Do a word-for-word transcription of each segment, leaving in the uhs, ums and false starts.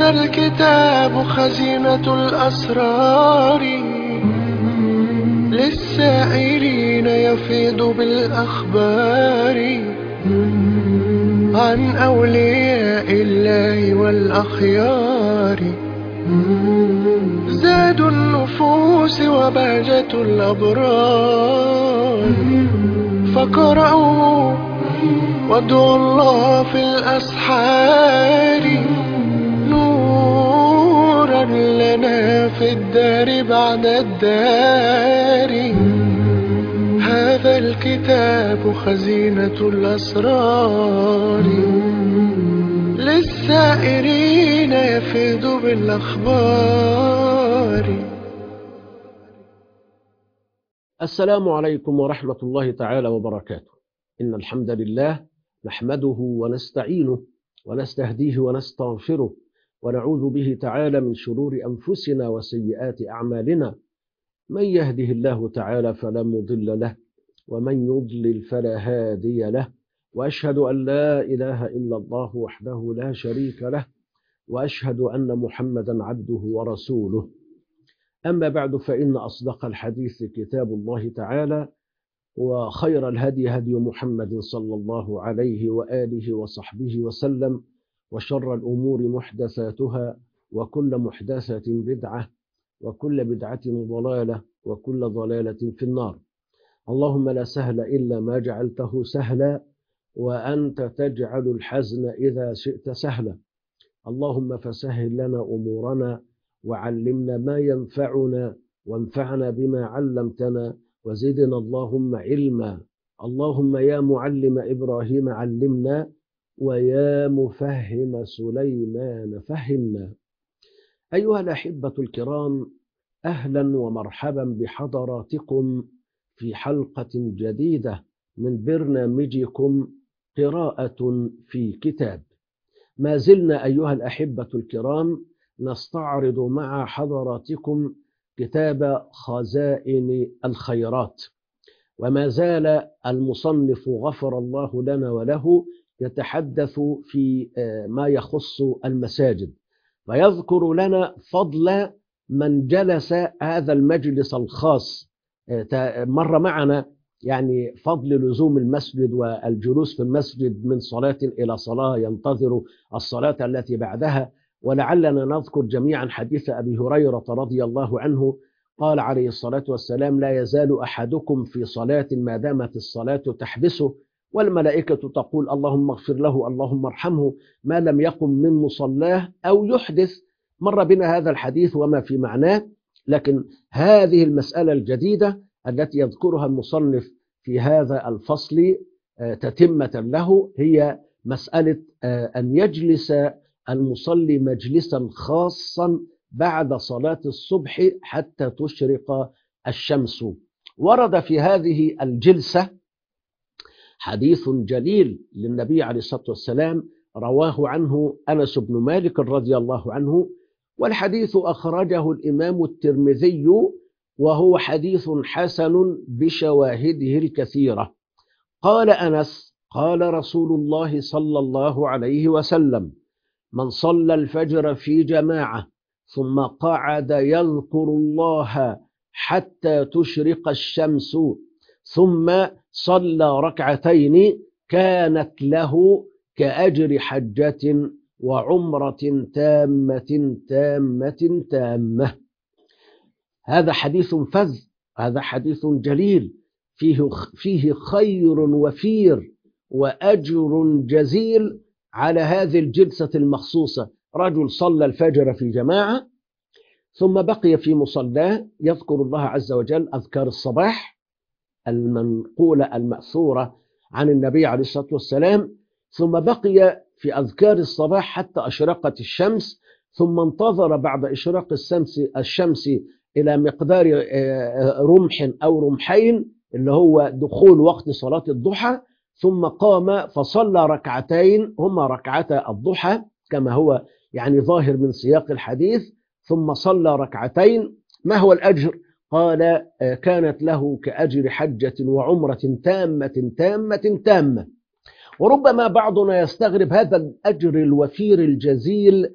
هذا الكتاب خزينة الأسرار، للسائلين يفيض بالأخبار عن أولياء الله والأخيار. زاد النفوس وبهجة الأبرار، فقرأوا وادعوا الله في الأسحار، نورا لنا في الدار بعد الدار. هذا الكتاب خزينة الأسرار، للسائرين يفيض بالأخبار. السلام عليكم ورحمة الله تعالى وبركاته. إن الحمد لله نحمده ونستعينه ونستهديه ونستغفره، ونعوذ به تعالى من شرور أنفسنا وسيئات أعمالنا. من يهده الله تعالى فلا مضل له، ومن يضلل فلا هادي له، وأشهد أن لا إله إلا الله وحده لا شريك له، وأشهد أن محمدا عبده ورسوله. أما بعد، فإن أصدق الحديث كتاب الله تعالى، وخير الهدي هدي محمد صلى الله عليه وآله وصحبه وسلم، وشر الأمور محدثاتها، وكل محدثة بدعة، وكل بدعة ضلالة، وكل ضلالة في النار. اللهم لا سهل إلا ما جعلته سهلا، وأنت تجعل الحزن إذا شئت سهلا. اللهم فسهل لنا أمورنا، وعلمنا ما ينفعنا، وانفعنا بما علمتنا، وزدنا اللهم علما. اللهم يا معلم إبراهيم علمنا، ويا مفهم سليمان فهمنا. أيها الأحبة الكرام، أهلا ومرحبا بحضراتكم في حلقة جديدة من برنامجكم قراءة في كتاب. ما زلنا أيها الأحبة الكرام نستعرض مع حضراتكم كتاب خزائن الخيرات، وما زال المصنف غفر الله لنا وله يتحدث في ما يخص المساجد، ويذكر لنا فضل من جلس هذا المجلس الخاص. مر معنا يعني فضل لزوم المسجد والجلوس في المسجد من صلاة إلى صلاة، ينتظر الصلاة التي بعدها. ولعلنا نذكر جميعا حديث أبي هريرة رضي الله عنه، قال عليه الصلاة والسلام: لا يزال أحدكم في صلاة ما دامت الصلاة تحبسه، والملائكة تقول اللهم اغفر له اللهم ارحمه ما لم يقم من مصلاه أو يحدث. مر بنا هذا الحديث وما في معناه، لكن هذه المسألة الجديدة التي يذكرها المصنف في هذا الفصل تتمة له هي مسألة أن يجلس المصلي مجلسا خاصا بعد صلاة الصبح حتى تشرق الشمس. ورد في هذه الجلسة حديث جليل للنبي عليه الصلاة والسلام، رواه عنه أنس بن مالك رضي الله عنه، والحديث أخرجه الإمام الترمذي، وهو حديث حسن بشواهده الكثيرة. قال أنس: قال رسول الله صلى الله عليه وسلم: من صلى الفجر في جماعة ثم قعد يذكر الله حتى تشرق الشمس ثم صلى ركعتين كانت له كأجر حجة وعمرة تامة تامة تامة. هذا حديث فذ، هذا حديث جليل فيه فيه خير وفير وأجر جزيل على هذه الجلسة المخصوصة. رجل صلى الفجر في جماعة ثم بقي في مصلاه يذكر الله عز وجل أذكار الصباح المنقولة المأثورة عن النبي عليه الصلاة والسلام، ثم بقي في أذكار الصباح حتى أشرقت الشمس، ثم انتظر بعد إشراق الشمس الشمس إلى مقدار رمح أو رمحين اللي هو دخول وقت صلاة الضحى، ثم قام فصلى ركعتين هما ركعتا الضحى كما هو يعني ظاهر من سياق الحديث، ثم صلى ركعتين. ما هو الأجر؟ قال: كانت له كأجر حجة وعمرة تامة تامة تامة. وربما بعضنا يستغرب هذا الأجر الوفير الجزيل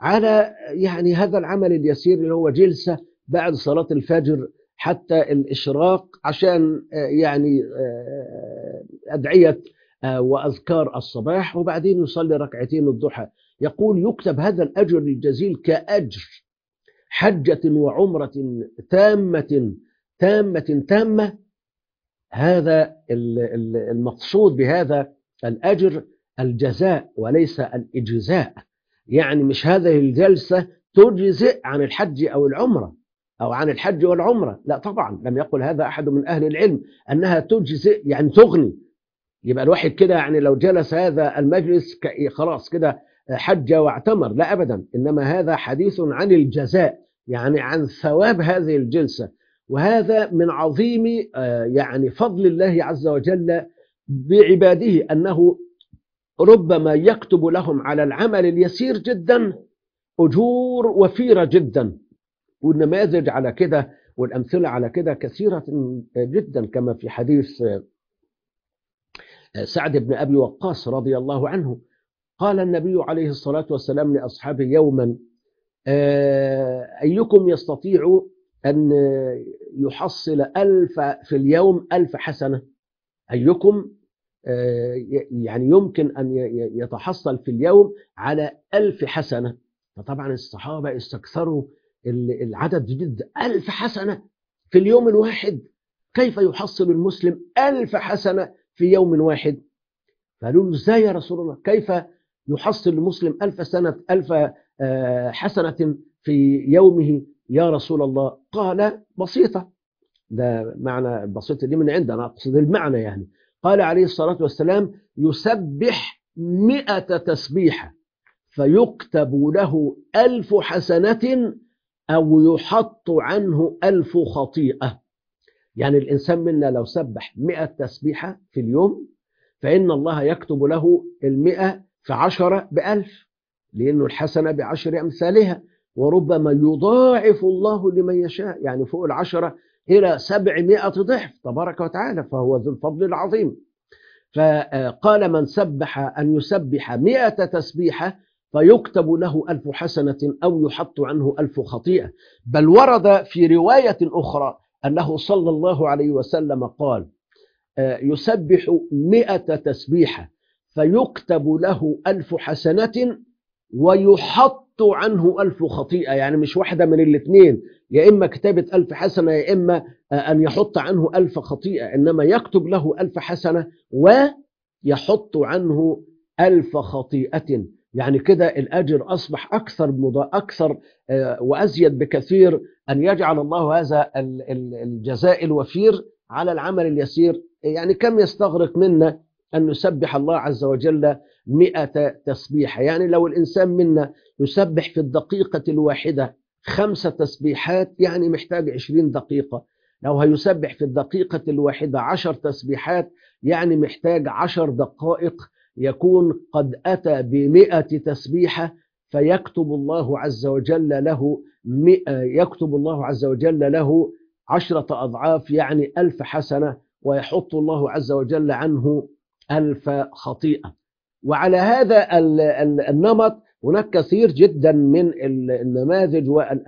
على يعني هذا العمل اليسير اللي هو جلسة بعد صلاة الفجر حتى الإشراق، عشان يعني أدعية وأذكار الصباح، وبعدين يصلي ركعتين الضحى. يقول يكتب هذا الأجر الجزيل كأجر حجة وعمرة تامة تامة تامة. هذا المقصود بهذا الأجر الجزاء وليس الإجزاء. يعني مش هذه الجلسة تجزئ عن الحج أو العمرة أو عن الحج والعمرة، لا طبعا، لم يقل هذا أحد من أهل العلم أنها تجزئ يعني تغني. يبقى الواحد كده يعني لو جلس هذا المجلس خلاص كده حج واعتمر، لا أبدا، إنما هذا حديث عن الجزاء، يعني عن ثواب هذه الجلسة. وهذا من عظيم يعني فضل الله عز وجل بعباده، أنه ربما يكتب لهم على العمل اليسير جدا أجور وفيرة جدا. والنماذج على كده والأمثلة على كده كثيرة جدا، كما في حديث سعد بن أبي وقاص رضي الله عنه، قال النبي عليه الصلاة والسلام لأصحابه يوما: أيكم يستطيع أن يحصل ألف في اليوم ألف حسنة؟ أيكم يعني يمكن أن يتحصل في اليوم على ألف حسنة؟ فطبعا الصحابة استكثروا العدد جدا، ألف حسنة في اليوم الواحد، كيف يحصل المسلم ألف حسنة في يوم واحد؟ فقالوا له: ازاي يا رسول الله؟ كيف يحصل المسلم ألف سنة ألف حسنة في يومه يا رسول الله؟ قال: بسيطة. ده معنى بسيطة دي من عندنا، أقصد المعنى يعني. قال عليه الصلاة والسلام: يسبح مئة تسبيحة فيكتب له ألف حسنة أو يحط عنه ألف خطيئة. يعني الإنسان منا لو سبح مئة تسبيحة في اليوم فإن الله يكتب له المئة في عشرة بألف، لأنه الحسنة بعشر أمثالها، وربما يضاعف الله لمن يشاء، يعني فوق العشرة إلى سبعمائة ضعف تبارك وتعالى، فهو ذو الفضل العظيم. فقال: من سبح أن يسبح مئة تسبيحة فيكتب له ألف حسنة أو يحط عنه ألف خطيئة. بل ورد في رواية أخرى أنه صلى الله عليه وسلم قال: يسبح مئة تسبيحة فيكتب له ألف حسنة ويحط عنه ألف خطيئة. يعني مش واحدة من الاثنين، يا إما كتابة ألف حسنة يا إما أن يحط عنه ألف خطيئة، إنما يكتب له ألف حسنة ويحط عنه ألف خطيئة. يعني كده الأجر أصبح أكثر مضا أكثر وأزيد بكثير أن يجعل الله هذا الجزاء الوفير على العمل اليسير. يعني كم يستغرق منا أن نسبح الله عز وجل مئة تسبيحة؟ يعني لو الإنسان منا يسبح في الدقيقة الواحدة خمسة تسبيحات يعني محتاج عشرين دقيقة. لو هيسبح في الدقيقة الواحدة عشر تسبيحات يعني محتاج عشر دقائق، يكون قد أتى بمئة تسبيحة، فيكتب الله عز وجل له مئة يكتب الله عز وجل له عشرة أضعاف، يعني ألف حسنة، ويحط الله عز وجل عنه ألف خطيئة. وعلى هذا النمط هناك كثير جدا من النماذج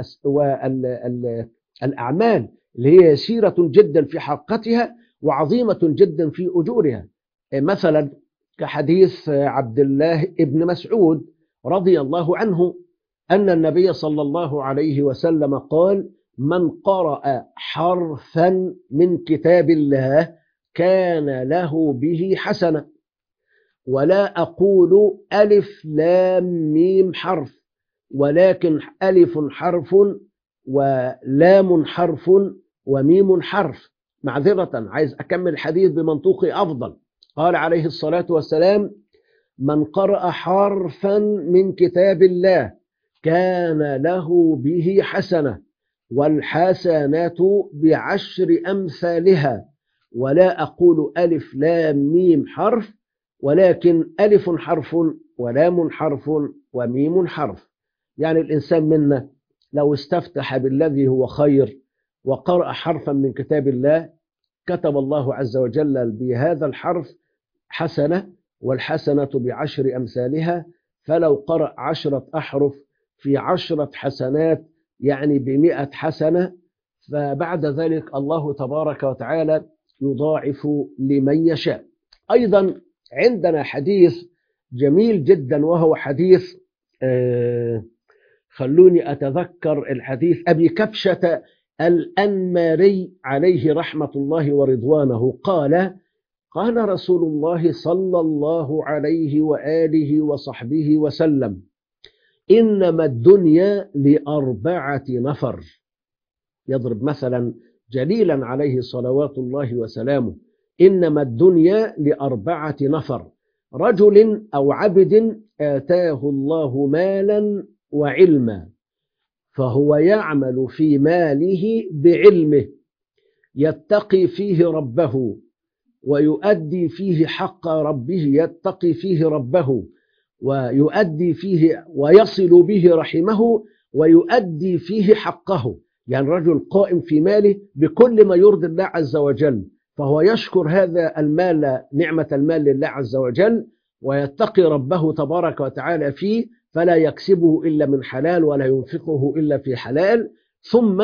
والأعمال اللي هي يسيرة جدا في حقتها وعظيمة جدا في أجورها. مثلا كحديث عبد الله ابن مسعود رضي الله عنه أن النبي صلى الله عليه وسلم قال: من قرأ حرفا من كتاب الله كان له به حسنة. ولا أقول ألف لام ميم حرف، ولكن ألف حرف ولام حرف وميم حرف. معذرة، عايز أكمل الحديث بمنطوق أفضل. قال عليه الصلاة والسلام: من قرأ حرفا من كتاب الله كان له به حسنة، والحسنات بعشر أمثالها. ولا أقول ألف لام ميم حرف، ولكن ألف حرف ولام حرف وميم حرف. يعني الإنسان منا لو استفتح بالذي هو خير وقرأ حرفا من كتاب الله كتب الله عز وجل بهذا الحرف حسنة، والحسنة بعشر أمثالها. فلو قرأ عشرة أحرف في عشرة حسنات، يعني بمئة حسنة. فبعد ذلك الله تبارك وتعالى يضاعف لمن يشاء. أيضا عندنا حديث جميل جدا، وهو حديث آه خلوني أتذكر الحديث أبي كبشة الأنماري عليه رحمة الله ورضوانه. قال قال رسول الله صلى الله عليه وآله وصحبه وسلم: إنما الدنيا لأربعة نفر. يضرب مثلا جليلا عليه صلوات الله وسلامه: إنما الدنيا لأربعة نفر: رجل أو عبد آتاه الله مالا وعلما، فهو يعمل في ماله بعلمه، يتقي فيه ربه ويؤدي فيه حق ربه، يتقي فيه ربه ويؤدي فيه ويصل به رحمه ويؤدي فيه حقه. يعني رجل قائم في ماله بكل ما يرضي الله عز وجل، فهو يشكر هذا المال، نعمة المال لله عز وجل، ويتقي ربه تبارك وتعالى فيه، فلا يكسبه إلا من حلال ولا ينفقه إلا في حلال، ثم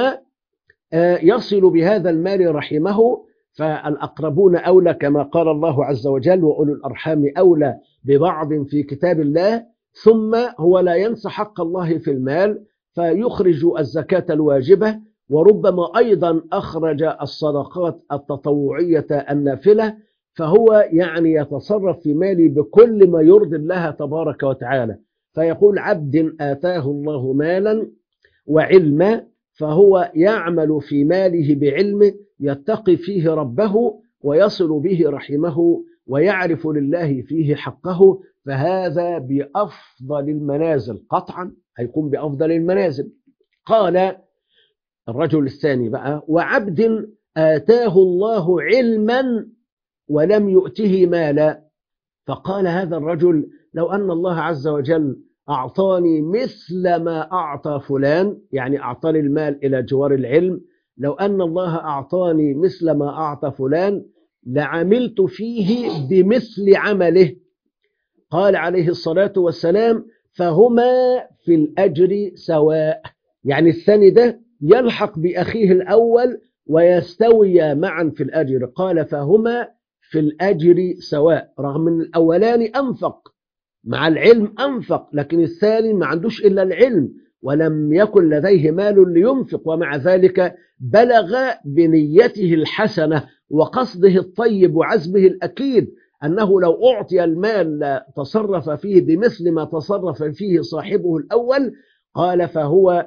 يصل بهذا المال رحمه. فالأقربون أولى كما قال الله عز وجل: وأولو الأرحام أولى ببعض في كتاب الله. ثم هو لا ينسى حق الله في المال، فيخرج الزكاة الواجبة، وربما أيضا أخرج الصدقات التطوعية النافلة. فهو يعني يتصرف في ماله بكل ما يرضي الله تبارك وتعالى. فيقول: عبد آتاه الله مالا وعلما، فهو يعمل في ماله بعلمه، يتقي فيه ربه ويصل به رحمه ويعرف لله فيه حقه، فهذا بأفضل المنازل، قطعا هيكون بأفضل المنازل. قال الرجل الثاني بقى: وعبد آتاه الله علما ولم يؤته مالا. فقال هذا الرجل: لو أن الله عز وجل أعطاني مثل ما أعطى فلان، يعني أعطاني المال إلى جوار العلم، لو أن الله أعطاني مثل ما أعطى فلان لعملت فيه بمثل عمله. قال عليه الصلاة والسلام: فهما في الأجر سواء. يعني الثاني ده يلحق بأخيه الأول ويستوي معا في الأجر. قال: فهما في الأجر سواء، رغم أن الأولاني أنفق مع العلم أنفق، لكن الثاني ما عندوش إلا العلم ولم يكن لديه مال لينفق، ومع ذلك بلغ بنيته الحسنة وقصده الطيب وعزمه الأكيد أنه لو أعطي المال تصرف فيه بمثل ما تصرف فيه صاحبه الأول. قال: فهو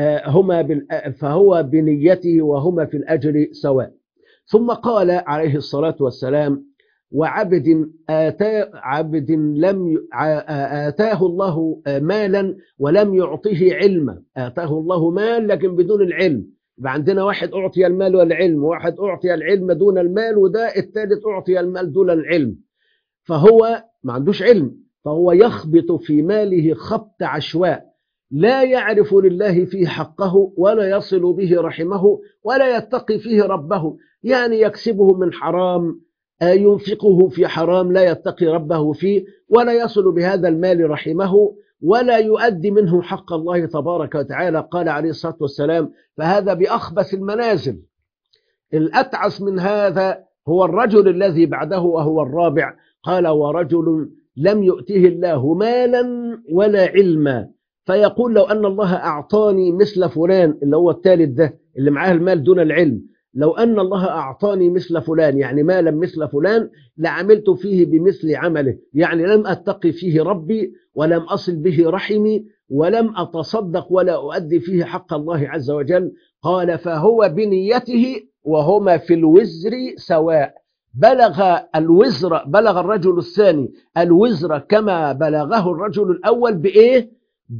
هما فهو بنيته وهما في الأجر سواء. ثم قال عليه الصلاة والسلام: وعبد آتاه عبد لم آتاه الله مالا ولم يعطيه علما. آتاه الله مال لكن بدون العلم. يبقى عندنا واحد أعطي المال والعلم، وواحد أعطي العلم دون المال، وده الثالث أعطي المال دون العلم. فهو ما عندوش علم، فهو يخبط في ماله خبط عشواء، لا يعرف لله فيه حقه ولا يصل به رحمه ولا يتقي فيه ربه. يعني يكسبه من حرام، ينفقه في حرام، لا يتقي ربه فيه ولا يصل بهذا المال رحمه ولا يؤدي منه حق الله تبارك وتعالى. قال عليه الصلاة والسلام: فهذا بأخبث المنازل. الأتعس من هذا هو الرجل الذي بعده وهو الرابع. قال: ورجل لم يؤته الله مالا ولا علما، فيقول: لو أن الله أعطاني مثل فلان، اللي هو الثالث ده اللي معاه المال دون العلم، لو أن الله أعطاني مثل فلان، يعني مالا مثل فلان، لعملت فيه بمثل عمله. يعني لم أتقي فيه ربي ولم أصل به رحمي ولم أتصدق ولا أؤدي فيه حق الله عز وجل. قال: فهو بنيته وهما في الوزر سواء. بلغ الوزر بلغ الرجل الثاني الوزر كما بلغه الرجل الأول بإيه؟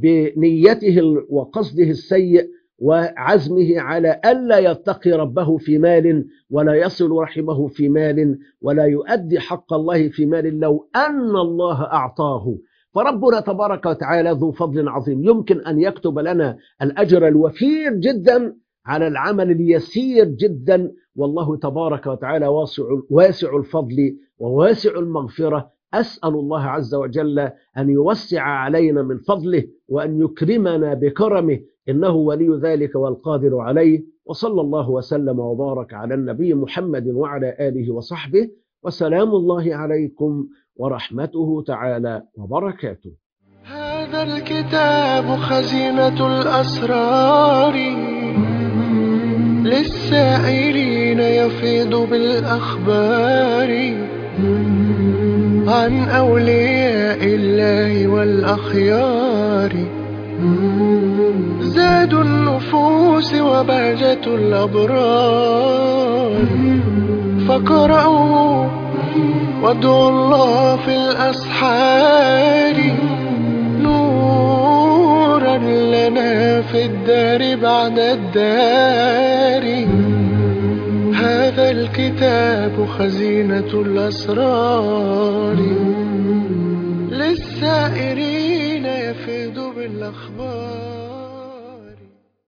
بنيته وقصده السيء وعزمه على ألا يتقي ربه في مال ولا يصل رحمه في مال ولا يؤدي حق الله في مال لو أن الله أعطاه. فربنا تبارك وتعالى ذو فضل عظيم، يمكن أن يكتب لنا الأجر الوفير جدا على العمل اليسير جدا، والله تبارك وتعالى واسع, واسع الفضل وواسع المغفرة. أسأل الله عز وجل أن يوسع علينا من فضله وأن يكرمنا بكرمه، إنه ولي ذلك والقادر عليه. وصلى الله وسلم وبارك على النبي محمد وعلى آله وصحبه، وسلام الله عليكم ورحمته تعالى وبركاته. هذا الكتاب خزينة الأسرار، للسائلين يفيض بالأخبار، عن أولياء الله والأخيار، زاد النفوس وبهجة الأبرار. فقرأوا وادعوا الله في الأسحار، نورا لنا في الدار بعد الدار. هذا الكتاب خزينة الأسرار، للسائرين يفيض بالأخبار.